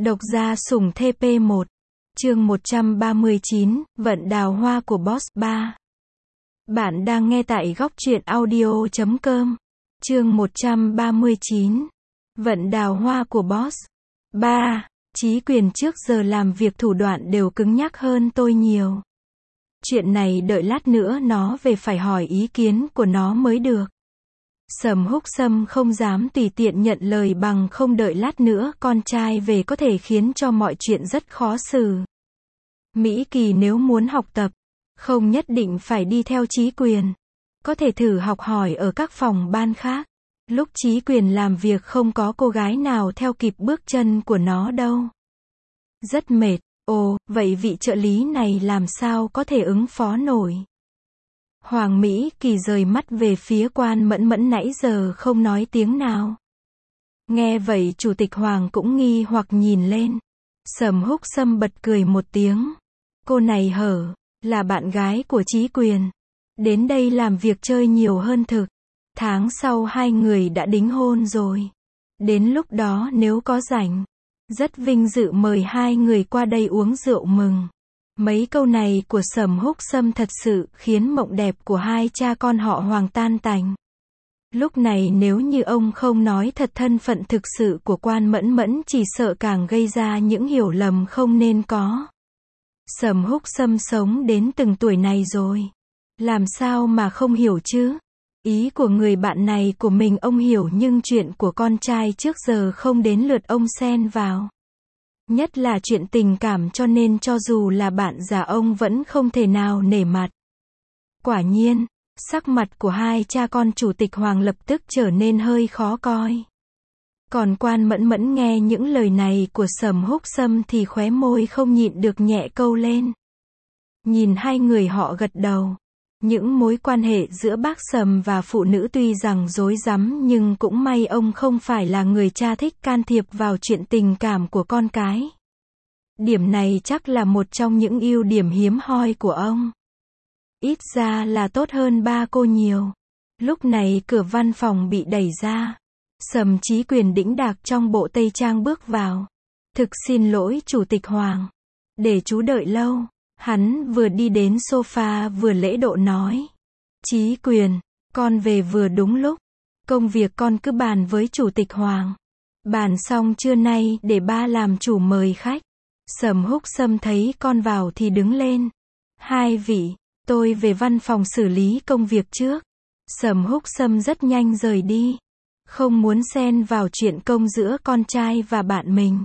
Độc gia sủng TP 1. Chương 139, Vận đào hoa của Boss 3. Bạn đang nghe tại góc truyện audio.com. Chương 139, Vận đào hoa của Boss 3. Chí Quyền trước giờ làm việc thủ đoạn đều cứng nhắc hơn tôi nhiều. Chuyện này đợi lát nữa nó về phải hỏi ý kiến của nó mới được. Sầm Húc Sâm không dám tùy tiện nhận lời bằng không đợi lát nữa con trai về có thể khiến cho mọi chuyện rất khó xử. Mỹ Kỳ nếu muốn học tập, không nhất định phải đi theo Chí Quyền. Có thể thử học hỏi ở các phòng ban khác. Lúc Chí Quyền làm việc không có cô gái nào theo kịp bước chân của nó đâu. Rất mệt. Ồ, vậy vị trợ lý này làm sao có thể ứng phó nổi? Hoàng Mỹ Kỳ rời mắt về phía Quan Mẫn Mẫn nãy giờ không nói tiếng nào. Nghe vậy Chủ tịch Hoàng cũng nghi hoặc nhìn lên. Sầm Húc Sâm bật cười một tiếng. Cô này hở, là bạn gái của Chí Quyền. Đến đây làm việc chơi nhiều hơn thực. Tháng sau hai người đã đính hôn rồi. Đến lúc đó nếu có rảnh, rất vinh dự mời hai người qua đây uống rượu mừng. Mấy câu này của Sầm Húc Sâm thật sự khiến mộng đẹp của hai cha con họ Hoàng tan tành. Lúc này nếu như ông không nói thật thân phận thực sự của Quan Mẫn Mẫn chỉ sợ càng gây ra những hiểu lầm không nên có. Sầm Húc Sâm sống đến từng tuổi này rồi. Làm sao mà không hiểu chứ? Ý của người bạn này của mình ông hiểu nhưng chuyện của con trai trước giờ không đến lượt ông xen vào. Nhất là chuyện tình cảm cho nên cho dù là bạn già ông vẫn không thể nào nể mặt. Quả nhiên, sắc mặt của hai cha con Chủ tịch Hoàng lập tức trở nên hơi khó coi. Còn Quan Mẫn Mẫn nghe những lời này của Sầm Húc Sâm thì khóe môi không nhịn được nhẹ câu lên. Nhìn hai người họ gật đầu. Những mối quan hệ giữa bác Sầm và phụ nữ tuy rằng rối rắm nhưng cũng may ông không phải là người cha thích can thiệp vào chuyện tình cảm của con cái. Điểm này chắc là một trong những ưu điểm hiếm hoi của ông. Ít ra là tốt hơn ba cô nhiều. Lúc này cửa văn phòng bị đẩy ra. Sầm Chí Quyền đĩnh đạc trong bộ tây trang bước vào. Thực xin lỗi Chủ tịch Hoàng. Để chú đợi lâu. Hắn vừa đi đến sofa vừa lễ độ nói. Chí Quyền, con về vừa đúng lúc. Công việc con cứ bàn với Chủ tịch Hoàng. Bàn xong trưa nay để ba làm chủ mời khách. Sầm Húc Sâm thấy con vào thì đứng lên. Hai vị, tôi về văn phòng xử lý công việc trước. Sầm Húc Sâm rất nhanh rời đi. Không muốn xen vào chuyện công giữa con trai và bạn mình.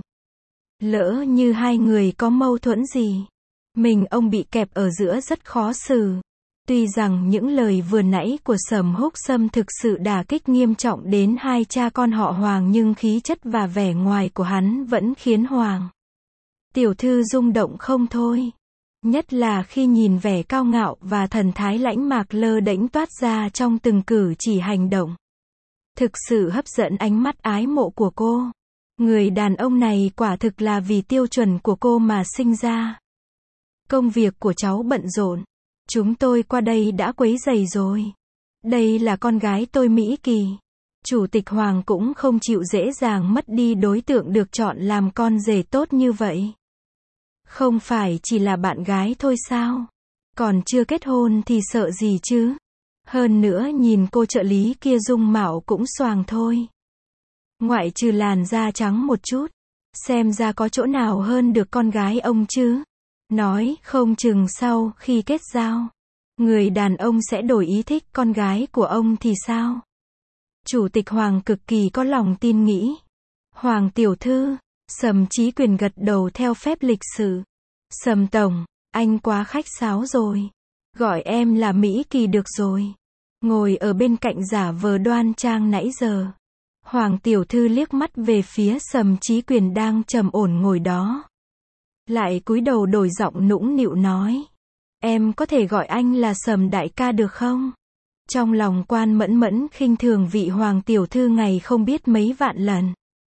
Lỡ như hai người có mâu thuẫn gì. Mình ông bị kẹp ở giữa rất khó xử. Tuy rằng những lời vừa nãy của Sầm Húc Sâm thực sự đả kích nghiêm trọng đến hai cha con họ Hoàng nhưng khí chất và vẻ ngoài của hắn vẫn khiến Hoàng tiểu thư rung động không thôi. Nhất là khi nhìn vẻ cao ngạo và thần thái lãnh mạc lơ đễnh toát ra trong từng cử chỉ hành động. Thực sự hấp dẫn ánh mắt ái mộ của cô. Người đàn ông này quả thực là vì tiêu chuẩn của cô mà sinh ra. Công việc của cháu bận rộn. Chúng tôi qua đây đã quấy rầy rồi. Đây là con gái tôi Mỹ Kỳ. Chủ tịch Hoàng cũng không chịu dễ dàng mất đi đối tượng được chọn làm con rể tốt như vậy. Không phải chỉ là bạn gái thôi sao? Còn chưa kết hôn thì sợ gì chứ? Hơn nữa nhìn cô trợ lý kia dung mạo cũng xoàng thôi. Ngoại trừ làn da trắng một chút. Xem ra có chỗ nào hơn được con gái ông chứ? Nói không chừng sau khi kết giao, người đàn ông sẽ đổi ý thích con gái của ông thì sao? Chủ tịch Hoàng cực kỳ có lòng tin nghĩ. Hoàng tiểu thư, Sầm Chí Quyền gật đầu theo phép lịch sự. Sầm tổng, anh quá khách sáo rồi. Gọi em là Mỹ Kỳ được rồi. Ngồi ở bên cạnh giả vờ đoan trang nãy giờ. Hoàng tiểu thư liếc mắt về phía Sầm Chí Quyền đang trầm ổn ngồi đó. Lại cúi đầu đổi giọng nũng nịu nói. Em có thể gọi anh là Sầm đại ca được không? Trong lòng Quan Mẫn Mẫn khinh thường vị Hoàng tiểu thư ngày không biết mấy vạn lần.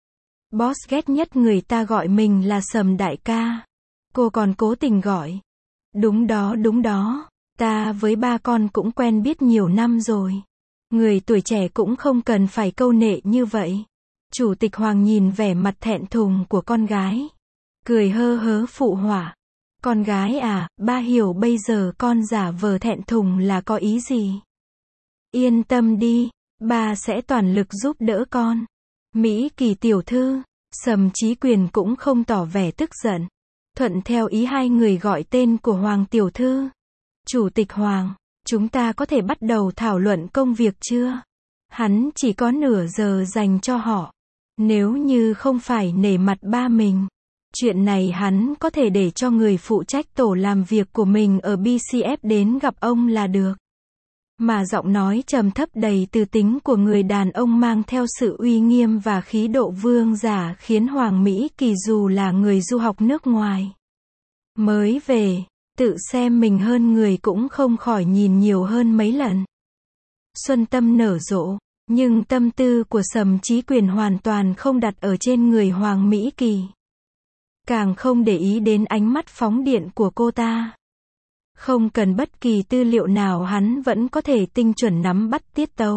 Boss ghét nhất người ta gọi mình là Sầm đại ca. Cô còn cố tình gọi. Đúng đó. Ta với ba con cũng quen biết nhiều năm rồi. Người tuổi trẻ cũng không cần phải câu nệ như vậy. Chủ tịch Hoàng nhìn vẻ mặt thẹn thùng của con gái. cười hơ hớ phụ họa. Con gái à, ba hiểu bây giờ con giả vờ thẹn thùng là có ý gì. Yên tâm đi, ba sẽ toàn lực giúp đỡ con. Mỹ Kỳ tiểu thư, Sầm Chí Quyền cũng không tỏ vẻ tức giận. Thuận theo ý hai người gọi tên của Hoàng tiểu thư. Chủ tịch Hoàng, chúng ta có thể bắt đầu thảo luận công việc chưa? Hắn chỉ có nửa giờ dành cho họ. Nếu như không phải nể mặt ba mình, chuyện này hắn có thể để cho người phụ trách tổ làm việc của mình ở BCF đến gặp ông là được. Mà giọng nói trầm thấp đầy tư tính của người đàn ông mang theo sự uy nghiêm và khí độ vương giả khiến Hoàng Mỹ Kỳ dù là người du học nước ngoài mới về, tự xem mình hơn người cũng không khỏi nhìn nhiều hơn mấy lần. Xuân tâm nở rộ, nhưng tâm tư của Sầm Chí Quyền hoàn toàn không đặt ở trên người Hoàng Mỹ Kỳ. Càng không để ý đến ánh mắt phóng điện của cô ta. Không cần bất kỳ tư liệu nào hắn vẫn có thể tinh chuẩn nắm bắt tiết tấu.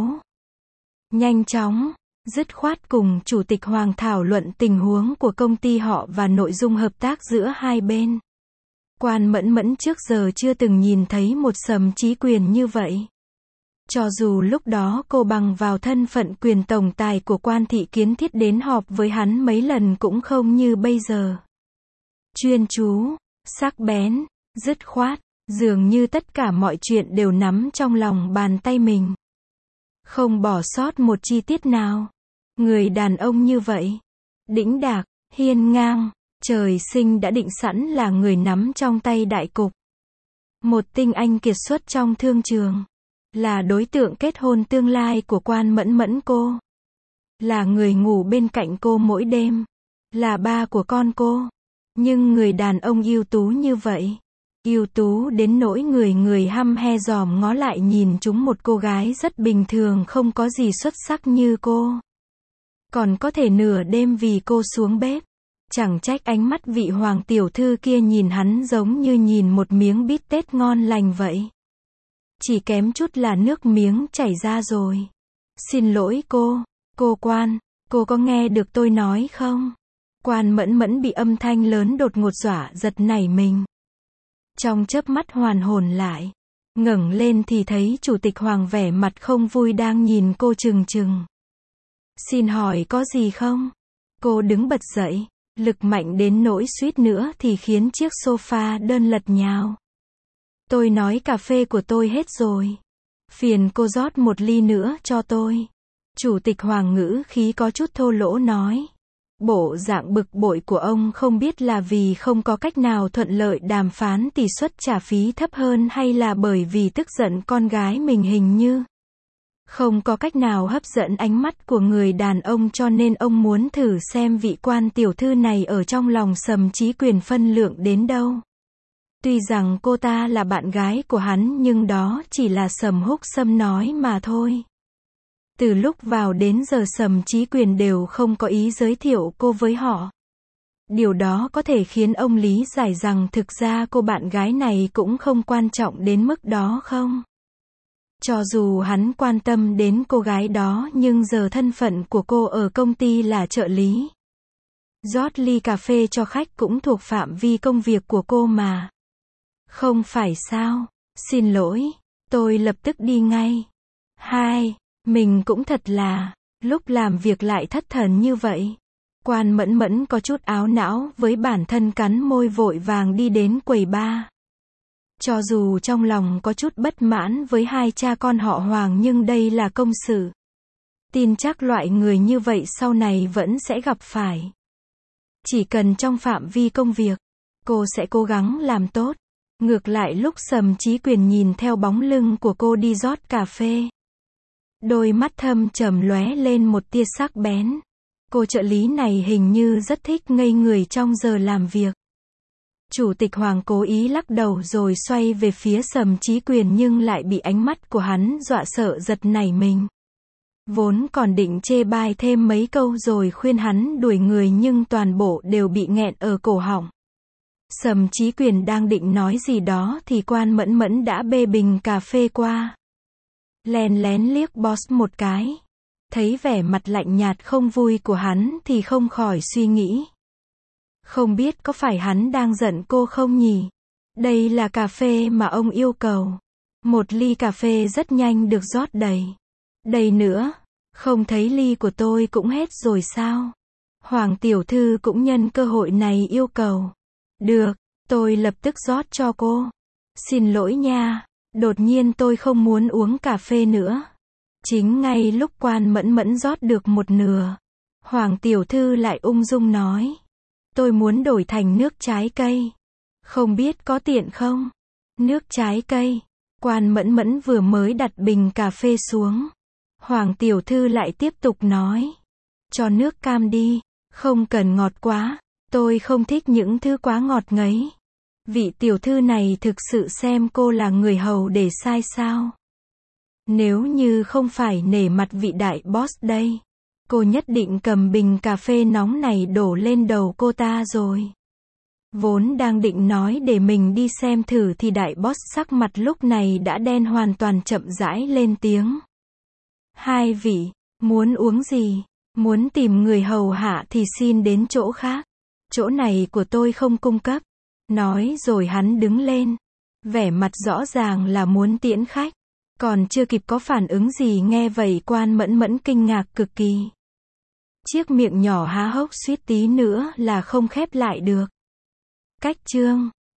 Nhanh chóng, dứt khoát cùng Chủ tịch Hoàng thảo luận tình huống của công ty họ và nội dung hợp tác giữa hai bên. Quan Mẫn Mẫn trước giờ chưa từng nhìn thấy một Sầm Chí Quyền như vậy. Cho dù lúc đó cô bằng vào thân phận quyền tổng tài của Quan thị Kiến Thiết đến họp với hắn mấy lần cũng không như bây giờ. Chuyên chú, sắc bén, dứt khoát, dường như tất cả mọi chuyện đều nắm trong lòng bàn tay mình. Không bỏ sót một chi tiết nào. Người đàn ông như vậy, đĩnh đạc, hiên ngang, trời sinh đã định sẵn là người nắm trong tay đại cục. Một tinh anh kiệt xuất trong thương trường. Là đối tượng kết hôn tương lai của Quan Mẫn Mẫn cô. Là người ngủ bên cạnh cô mỗi đêm. Là ba của con cô. Nhưng người đàn ông ưu tú như vậy. Ưu tú đến nỗi người hăm he dòm ngó lại nhìn chúng một cô gái rất bình thường không có gì xuất sắc như cô. Còn có thể nửa đêm vì cô xuống bếp. Chẳng trách ánh mắt vị Hoàng tiểu thư kia nhìn hắn giống như nhìn một miếng bít tết ngon lành vậy. Chỉ kém chút là nước miếng chảy ra rồi. Xin lỗi cô Quan, cô có nghe được tôi nói không? Quan Mẫn Mẫn bị âm thanh lớn đột ngột dọa giật nảy mình. Trong chớp mắt hoàn hồn lại, ngẩng lên thì thấy Chủ tịch Hoàng vẻ mặt không vui đang nhìn cô trừng trừng. Xin hỏi có gì không? Cô đứng bật dậy, lực mạnh đến nỗi suýt nữa thì khiến chiếc sofa đơn lật nhào. Tôi nói cà phê của tôi hết rồi. Phiền cô rót một ly nữa cho tôi. Chủ tịch Hoàng ngữ khí có chút thô lỗ nói. Bộ dạng bực bội của ông không biết là vì không có cách nào thuận lợi đàm phán tỷ suất trả phí thấp hơn hay là bởi vì tức giận con gái mình hình như không có cách nào hấp dẫn ánh mắt của người đàn ông cho nên ông muốn thử xem vị Quan tiểu thư này ở trong lòng Sầm Chí Quyền phân lượng đến đâu. Tuy rằng cô ta là bạn gái của hắn nhưng đó chỉ là Sầm Húc Sâm nói mà thôi. Từ lúc vào đến giờ Sầm Chí Quyền đều không có ý giới thiệu cô với họ. Điều đó có thể khiến ông lý giải rằng thực ra cô bạn gái này cũng không quan trọng đến mức đó không? Cho dù hắn quan tâm đến cô gái đó nhưng giờ thân phận của cô ở công ty là trợ lý. Rót ly cà phê cho khách cũng thuộc phạm vi công việc của cô mà. Không phải sao? Xin lỗi, tôi lập tức đi ngay. Mình cũng thật là, lúc làm việc lại thất thần như vậy. Quan Mẫn Mẫn có chút áo não với bản thân cắn môi vội vàng đi đến quầy bar. Cho dù trong lòng có chút bất mãn với hai cha con họ Hoàng nhưng đây là công sự. Tin chắc loại người như vậy sau này vẫn sẽ gặp phải. Chỉ cần trong phạm vi công việc, cô sẽ cố gắng làm tốt. Ngược lại lúc Sầm Chí Quyền nhìn theo bóng lưng của cô đi rót cà phê. Đôi mắt thâm trầm lóe lên một tia sắc bén. Cô trợ lý này hình như rất thích ngây người trong giờ làm việc. Chủ tịch Hoàng cố ý lắc đầu rồi xoay về phía Sầm Chí Quyền nhưng lại bị ánh mắt của hắn dọa sợ giật nảy mình. Vốn còn định chê bai thêm mấy câu rồi khuyên hắn đuổi người nhưng toàn bộ đều bị nghẹn ở cổ họng. Sầm Chí Quyền đang định nói gì đó thì Quan Mẫn Mẫn đã bê bình cà phê qua. Lén lén liếc boss một cái. Thấy vẻ mặt lạnh nhạt không vui của hắn thì không khỏi suy nghĩ. Không biết có phải hắn đang giận cô không nhỉ? Đây là cà phê mà ông yêu cầu. Một ly cà phê rất nhanh được rót đầy. Đầy nữa, không thấy ly của tôi cũng hết rồi sao? Hoàng tiểu thư cũng nhân cơ hội này yêu cầu. Được, tôi lập tức rót cho cô. Xin lỗi nha, đột nhiên tôi không muốn uống cà phê nữa. Chính ngay lúc Quan Mẫn Mẫn rót được một nửa, Hoàng tiểu thư lại ung dung nói. Tôi muốn đổi thành nước trái cây. Không biết có tiện không? Nước trái cây. Quan Mẫn Mẫn vừa mới đặt bình cà phê xuống. Hoàng tiểu thư lại tiếp tục nói. Cho nước cam đi, không cần ngọt quá, tôi không thích những thứ quá ngọt ngấy. Vị tiểu thư này thực sự xem cô là người hầu để sai sao? Nếu như không phải nể mặt vị đại boss đây, cô nhất định cầm bình cà phê nóng này đổ lên đầu cô ta rồi. Vốn đang định nói để mình đi xem thử thì đại boss sắc mặt lúc này đã đen hoàn toàn, chậm rãi lên tiếng. Hai vị, muốn uống gì? Muốn tìm người hầu hạ thì xin đến chỗ khác. Chỗ này của tôi không cung cấp. Nói rồi hắn đứng lên. Vẻ mặt rõ ràng là muốn tiễn khách. Còn chưa kịp có phản ứng gì nghe vậy Quan Mẫn Mẫn kinh ngạc cực kỳ. Chiếc miệng nhỏ há hốc suýt tí nữa là không khép lại được. Cách chương